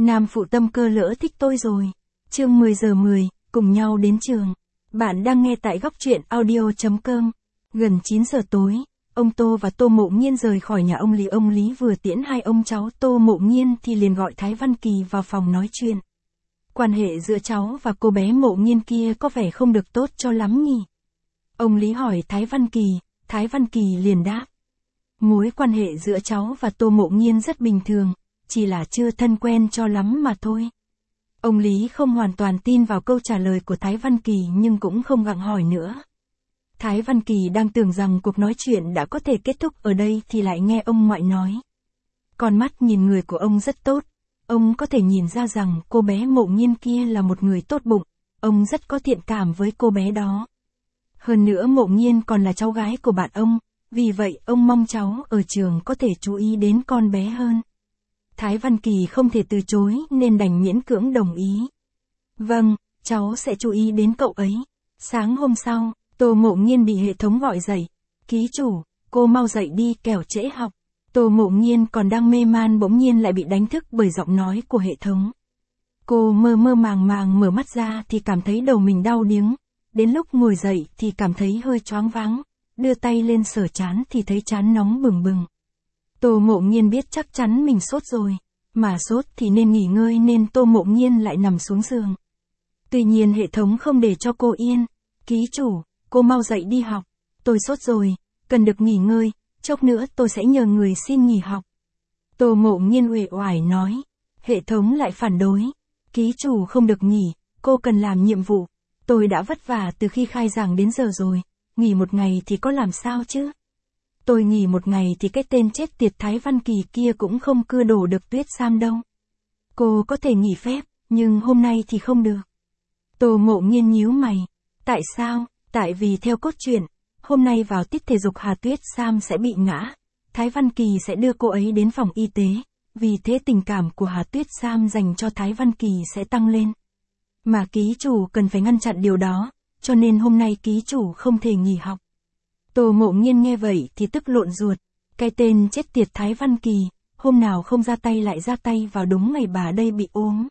Nam phụ tâm cơ lỡ thích tôi rồi. Chương 10 giờ 10, cùng nhau đến trường. Bạn đang nghe tại góc truyện audio.com. Gần 9 giờ tối, ông Tô và Tô Mộ Nghiên rời khỏi nhà ông Lý. Ông Lý vừa tiễn hai ông cháu Tô Mộ Nghiên thì liền gọi Thái Văn Kỳ vào phòng nói chuyện. Quan hệ giữa cháu và cô bé Mộ Nghiên kia có vẻ không được tốt cho lắm nhỉ? Ông Lý hỏi Thái Văn Kỳ liền đáp. Mối quan hệ giữa cháu và Tô Mộ Nghiên rất bình thường, chỉ là chưa thân quen cho lắm mà thôi. Ông Lý không hoàn toàn tin vào câu trả lời của Thái Văn Kỳ nhưng cũng không gặng hỏi nữa. Thái Văn Kỳ đang tưởng rằng cuộc nói chuyện đã có thể kết thúc ở đây thì lại nghe ông ngoại nói. Con mắt nhìn người của ông rất tốt, ông có thể nhìn ra rằng cô bé Mộ Nghiên kia là một người tốt bụng, ông rất có thiện cảm với cô bé đó. Hơn nữa Mộ Nghiên còn là cháu gái của bạn ông, vì vậy ông mong cháu ở trường có thể chú ý đến con bé hơn. Thái Văn Kỳ không thể từ chối nên đành miễn cưỡng đồng ý. Vâng, cháu sẽ chú ý đến cậu ấy. Sáng hôm sau, Tô Mộ Nghiên bị hệ thống gọi dậy. Ký chủ, cô mau dậy đi kẻo trễ học. Tô Mộ Nghiên còn đang mê man bỗng nhiên lại bị đánh thức bởi giọng nói của hệ thống. Cô mơ mơ màng màng mở mắt ra thì cảm thấy đầu mình đau điếng. Đến lúc ngồi dậy thì cảm thấy hơi choáng váng. Đưa tay lên sờ trán thì thấy trán nóng bừng bừng. Tô Mộ Nghiên biết chắc chắn mình sốt rồi, mà sốt thì nên nghỉ ngơi nên Tô Mộ Nghiên lại nằm xuống giường. Tuy nhiên hệ thống không để cho cô yên. Ký chủ, cô mau dậy đi học. Tôi sốt rồi, cần được nghỉ ngơi, chốc nữa tôi sẽ nhờ người xin nghỉ học. Tô Mộ Nghiên uể oải nói. Hệ thống lại phản đối. Ký chủ không được nghỉ, cô cần làm nhiệm vụ. Tôi đã vất vả từ khi khai giảng đến giờ rồi, nghỉ một ngày thì có làm sao chứ? Tôi nghỉ một ngày thì cái tên chết tiệt Thái Văn Kỳ kia cũng không cưa đổ được Tuyết Sam đâu. Cô có thể nghỉ phép, nhưng hôm nay thì không được. Tô Mộ Nghiên nhíu mày. Tại sao? Tại vì theo cốt truyện, hôm nay vào tiết thể dục Tuyết Sam sẽ bị ngã. Thái Văn Kỳ sẽ đưa cô ấy đến phòng y tế, vì thế tình cảm của Tuyết Sam dành cho Thái Văn Kỳ sẽ tăng lên. Mà ký chủ cần phải ngăn chặn điều đó, cho nên hôm nay ký chủ không thể nghỉ học. Tô Mộ Nghiên nghe vậy thì tức lộn ruột. Cái tên chết tiệt Thái Văn Kỳ, hôm nào không ra tay lại ra tay vào đúng ngày bà đây bị ốm.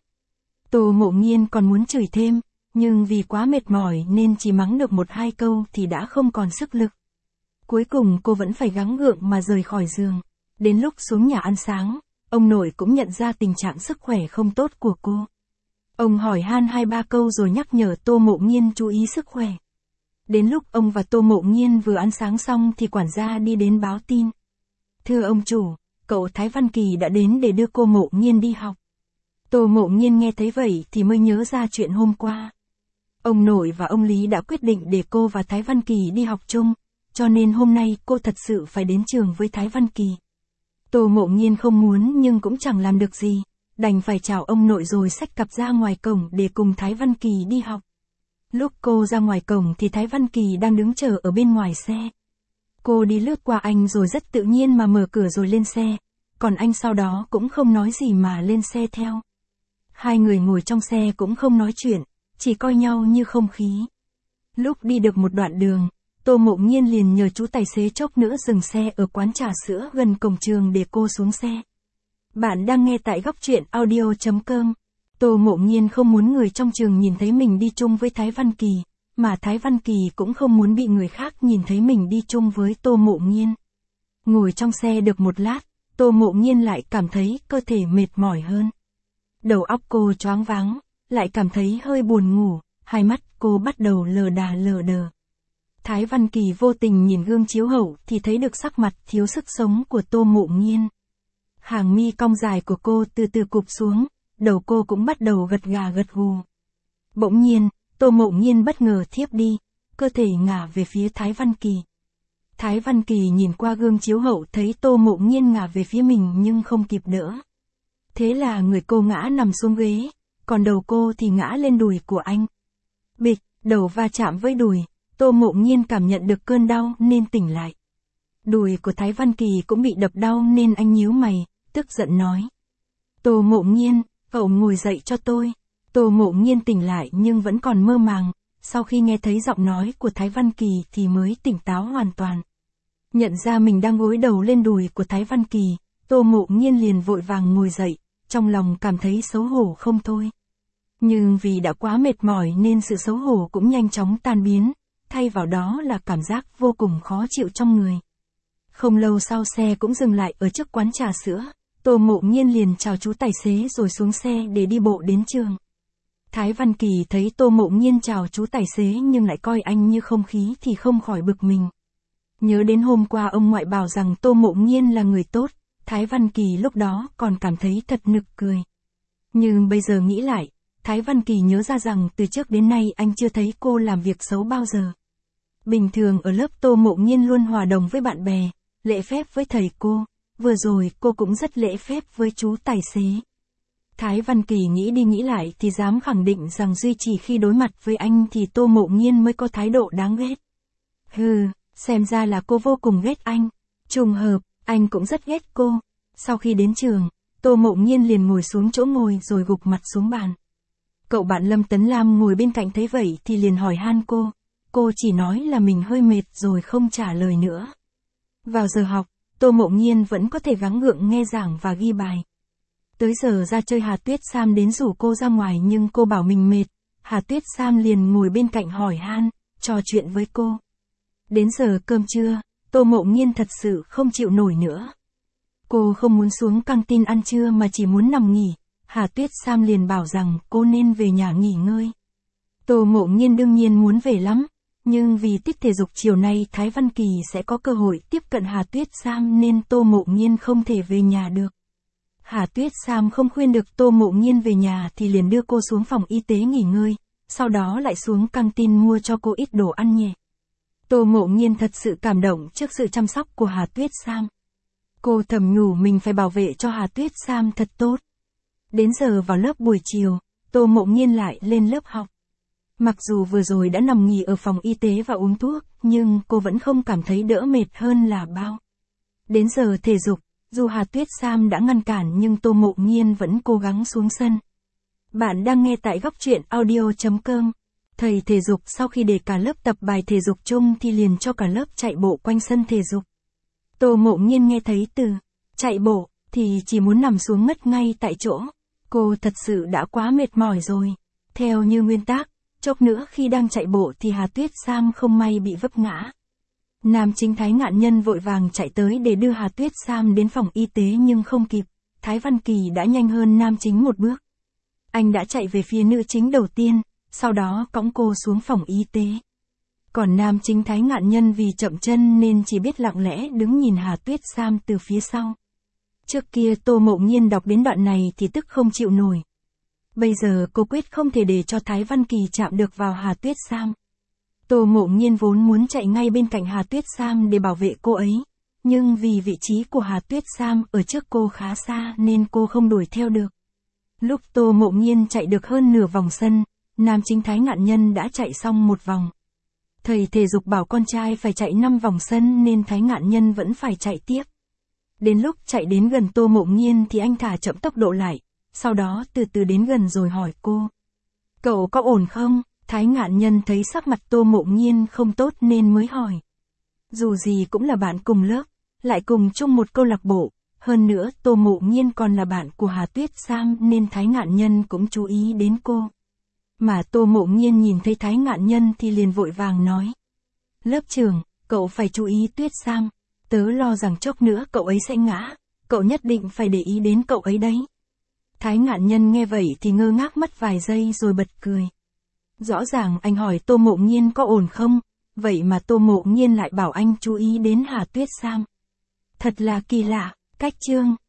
Tô Mộ Nghiên còn muốn chửi thêm, nhưng vì quá mệt mỏi nên chỉ mắng được 1-2 câu thì đã không còn sức lực. Cuối cùng cô vẫn phải gắng gượng mà rời khỏi giường. Đến lúc xuống nhà ăn sáng, ông nội cũng nhận ra tình trạng sức khỏe không tốt của cô. Ông hỏi han 2-3 câu rồi nhắc nhở Tô Mộ Nghiên chú ý sức khỏe. Đến lúc ông và Tô Mộ Nghiên vừa ăn sáng xong thì quản gia đi đến báo tin. Thưa ông chủ, cậu Thái Văn Kỳ đã đến để đưa cô Mộ Nghiên đi học. Tô Mộ Nghiên nghe thấy vậy thì mới nhớ ra chuyện hôm qua. Ông nội và ông Lý đã quyết định để cô và Thái Văn Kỳ đi học chung, cho nên hôm nay cô thật sự phải đến trường với Thái Văn Kỳ. Tô Mộ Nghiên không muốn nhưng cũng chẳng làm được gì, đành phải chào ông nội rồi xách cặp ra ngoài cổng để cùng Thái Văn Kỳ đi học. Lúc cô ra ngoài cổng thì Thái Văn Kỳ đang đứng chờ ở bên ngoài xe. Cô đi lướt qua anh rồi rất tự nhiên mà mở cửa rồi lên xe, còn anh sau đó cũng không nói gì mà lên xe theo. Hai người ngồi trong xe cũng không nói chuyện, chỉ coi nhau như không khí. Lúc đi được một đoạn đường, Tô Mộ Nghiên liền nhờ chú tài xế chốc nữa dừng xe ở quán trà sữa gần cổng trường để cô xuống xe. Bạn đang nghe tại góc truyện audio.com. Tô Mộ Nghiên không muốn người trong trường nhìn thấy mình đi chung với Thái Văn Kỳ, mà Thái Văn Kỳ cũng không muốn bị người khác nhìn thấy mình đi chung với Tô Mộ Nghiên. Ngồi trong xe được một lát, Tô Mộ Nghiên lại cảm thấy cơ thể mệt mỏi hơn. Đầu óc cô choáng váng, lại cảm thấy hơi buồn ngủ, hai mắt cô bắt đầu lờ đà lờ đờ. Thái Văn Kỳ vô tình nhìn gương chiếu hậu thì thấy được sắc mặt thiếu sức sống của Tô Mộ Nghiên. Hàng mi cong dài của cô từ từ cụp xuống, đầu cô cũng bắt đầu gật gà gật gù. Bỗng nhiên, Tô Mộ Nghiên bất ngờ thiếp đi, cơ thể ngả về phía Thái Văn Kỳ. Thái Văn Kỳ nhìn qua gương chiếu hậu thấy Tô Mộ Nghiên ngả về phía mình nhưng không kịp đỡ. Thế là người cô ngã nằm xuống ghế, còn đầu cô thì ngã lên đùi của anh. Bịch, đầu va chạm với đùi, Tô Mộ Nghiên cảm nhận được cơn đau nên tỉnh lại. Đùi của Thái Văn Kỳ cũng bị đập đau nên anh nhíu mày, tức giận nói. Tô Mộ Nghiên, cậu ngồi dậy cho tôi. Tô Mộ Nghiên tỉnh lại nhưng vẫn còn mơ màng, sau khi nghe thấy giọng nói của Thái Văn Kỳ thì mới tỉnh táo hoàn toàn. Nhận ra mình đang gối đầu lên đùi của Thái Văn Kỳ, Tô Mộ Nghiên liền vội vàng ngồi dậy, trong lòng cảm thấy xấu hổ không thôi. Nhưng vì đã quá mệt mỏi nên sự xấu hổ cũng nhanh chóng tan biến, thay vào đó là cảm giác vô cùng khó chịu trong người. Không lâu sau xe cũng dừng lại ở trước quán trà sữa, Tô Mộ Nhiên liền chào chú tài xế rồi xuống xe để đi bộ đến trường. Thái Văn Kỳ thấy Tô Mộ Nhiên chào chú tài xế nhưng lại coi anh như không khí thì không khỏi bực mình. Nhớ đến hôm qua ông ngoại bảo rằng Tô Mộ Nhiên là người tốt, Thái Văn Kỳ lúc đó còn cảm thấy thật nực cười. Nhưng bây giờ nghĩ lại, Thái Văn Kỳ nhớ ra rằng từ trước đến nay anh chưa thấy cô làm việc xấu bao giờ. Bình thường ở lớp Tô Mộ Nhiên luôn hòa đồng với bạn bè, lễ phép với thầy cô, vừa rồi cô cũng rất lễ phép với chú tài xế. Thái Văn Kỳ nghĩ đi nghĩ lại thì dám khẳng định rằng duy chỉ khi đối mặt với anh thì Tô Mộ Nhiên mới có thái độ đáng ghét. Hừ, xem ra là cô vô cùng ghét anh. Trùng hợp, anh cũng rất ghét cô. Sau khi đến trường, Tô Mộ Nhiên liền ngồi xuống chỗ ngồi rồi gục mặt xuống bàn. Cậu bạn Lâm Tấn Lam ngồi bên cạnh thấy vậy thì liền hỏi han cô. Cô chỉ nói là mình hơi mệt rồi không trả lời nữa. Vào giờ học, Tô Mộ Nhiên vẫn có thể gắng gượng nghe giảng và ghi bài. Tới giờ ra chơi Hà Tuyết Sam đến rủ cô ra ngoài nhưng cô bảo mình mệt. Hà Tuyết Sam liền ngồi bên cạnh hỏi han, trò chuyện với cô. Đến giờ cơm trưa, Tô Mộ Nhiên thật sự không chịu nổi nữa. Cô không muốn xuống căng tin ăn trưa mà chỉ muốn nằm nghỉ. Hà Tuyết Sam liền bảo rằng cô nên về nhà nghỉ ngơi. Tô Mộ Nhiên đương nhiên muốn về lắm, nhưng vì tiết thể dục chiều nay Thái Văn Kỳ sẽ có cơ hội tiếp cận Hà Tuyết Sam nên Tô Mộ Nhiên không thể về nhà được. Hà Tuyết Sam không khuyên được Tô Mộ Nhiên về nhà thì liền đưa cô xuống phòng y tế nghỉ ngơi, sau đó lại xuống căng tin mua cho cô ít đồ ăn nhẹ. Tô Mộ Nhiên thật sự cảm động trước sự chăm sóc của Hà Tuyết Sam. Cô thầm nhủ mình phải bảo vệ cho Hà Tuyết Sam thật tốt. Đến giờ vào lớp buổi chiều, Tô Mộ Nhiên lại lên lớp học. Mặc dù vừa rồi đã nằm nghỉ ở phòng y tế và uống thuốc, nhưng cô vẫn không cảm thấy đỡ mệt hơn là bao. Đến giờ thể dục, dù Hà Tuyết Sam đã ngăn cản nhưng Tô Mộ Nhiên vẫn cố gắng xuống sân. Bạn đang nghe tại góc truyện audio.com. Thầy thể dục sau khi để cả lớp tập bài thể dục chung thì liền cho cả lớp chạy bộ quanh sân thể dục. Tô Mộ Nhiên nghe thấy từ chạy bộ thì chỉ muốn nằm xuống ngất ngay tại chỗ. Cô thật sự đã quá mệt mỏi rồi. Theo như nguyên tắc, chốc nữa khi đang chạy bộ thì Hà Tuyết Sam không may bị vấp ngã. Nam chính Thái Ngạn Nhân vội vàng chạy tới để đưa Hà Tuyết Sam đến phòng y tế nhưng không kịp. Thái Văn Kỳ đã nhanh hơn nam chính một bước. Anh đã chạy về phía nữ chính đầu tiên, sau đó cõng cô xuống phòng y tế. Còn nam chính Thái Ngạn Nhân vì chậm chân nên chỉ biết lặng lẽ đứng nhìn Hà Tuyết Sam từ phía sau. Trước kia Tô Mộ Nhiên đọc đến đoạn này thì tức không chịu nổi. Bây giờ cô quyết không thể để cho Thái Văn Kỳ chạm được vào Hà Tuyết Sam. Tô Mộ Nhiên vốn muốn chạy ngay bên cạnh Hà Tuyết Sam để bảo vệ cô ấy. Nhưng vì vị trí của Hà Tuyết Sam ở trước cô khá xa nên cô không đuổi theo được. Lúc Tô Mộ Nhiên chạy được hơn nửa vòng sân, nam chính Thái Ngạn Nhân đã chạy xong một vòng. Thầy thể dục bảo con trai phải chạy 5 vòng sân nên Thái Ngạn Nhân vẫn phải chạy tiếp. Đến lúc chạy đến gần Tô Mộ Nhiên thì anh thả chậm tốc độ lại, sau đó từ từ đến gần rồi hỏi cô. Cậu có ổn không? Thái Ngạn Nhân thấy sắc mặt Tô Mộ Nhiên không tốt nên mới hỏi. Dù gì cũng là bạn cùng lớp, lại cùng chung một câu lạc bộ, hơn nữa Tô Mộ Nhiên còn là bạn của Hà Tuyết Sam nên Thái Ngạn Nhân cũng chú ý đến cô. Mà Tô Mộ Nhiên nhìn thấy Thái Ngạn Nhân thì liền vội vàng nói. Lớp trưởng, cậu phải chú ý Tuyết Sam, tớ lo rằng chốc nữa cậu ấy sẽ ngã, cậu nhất định phải để ý đến cậu ấy đấy. Thái Ngạn Nhân nghe vậy thì ngơ ngác mất vài giây rồi bật cười. Rõ ràng anh hỏi Tô Mộ Nhiên có ổn không, vậy mà Tô Mộ Nhiên lại bảo anh chú ý đến Hà Tuyết Sam. Thật là kỳ lạ, cách chương.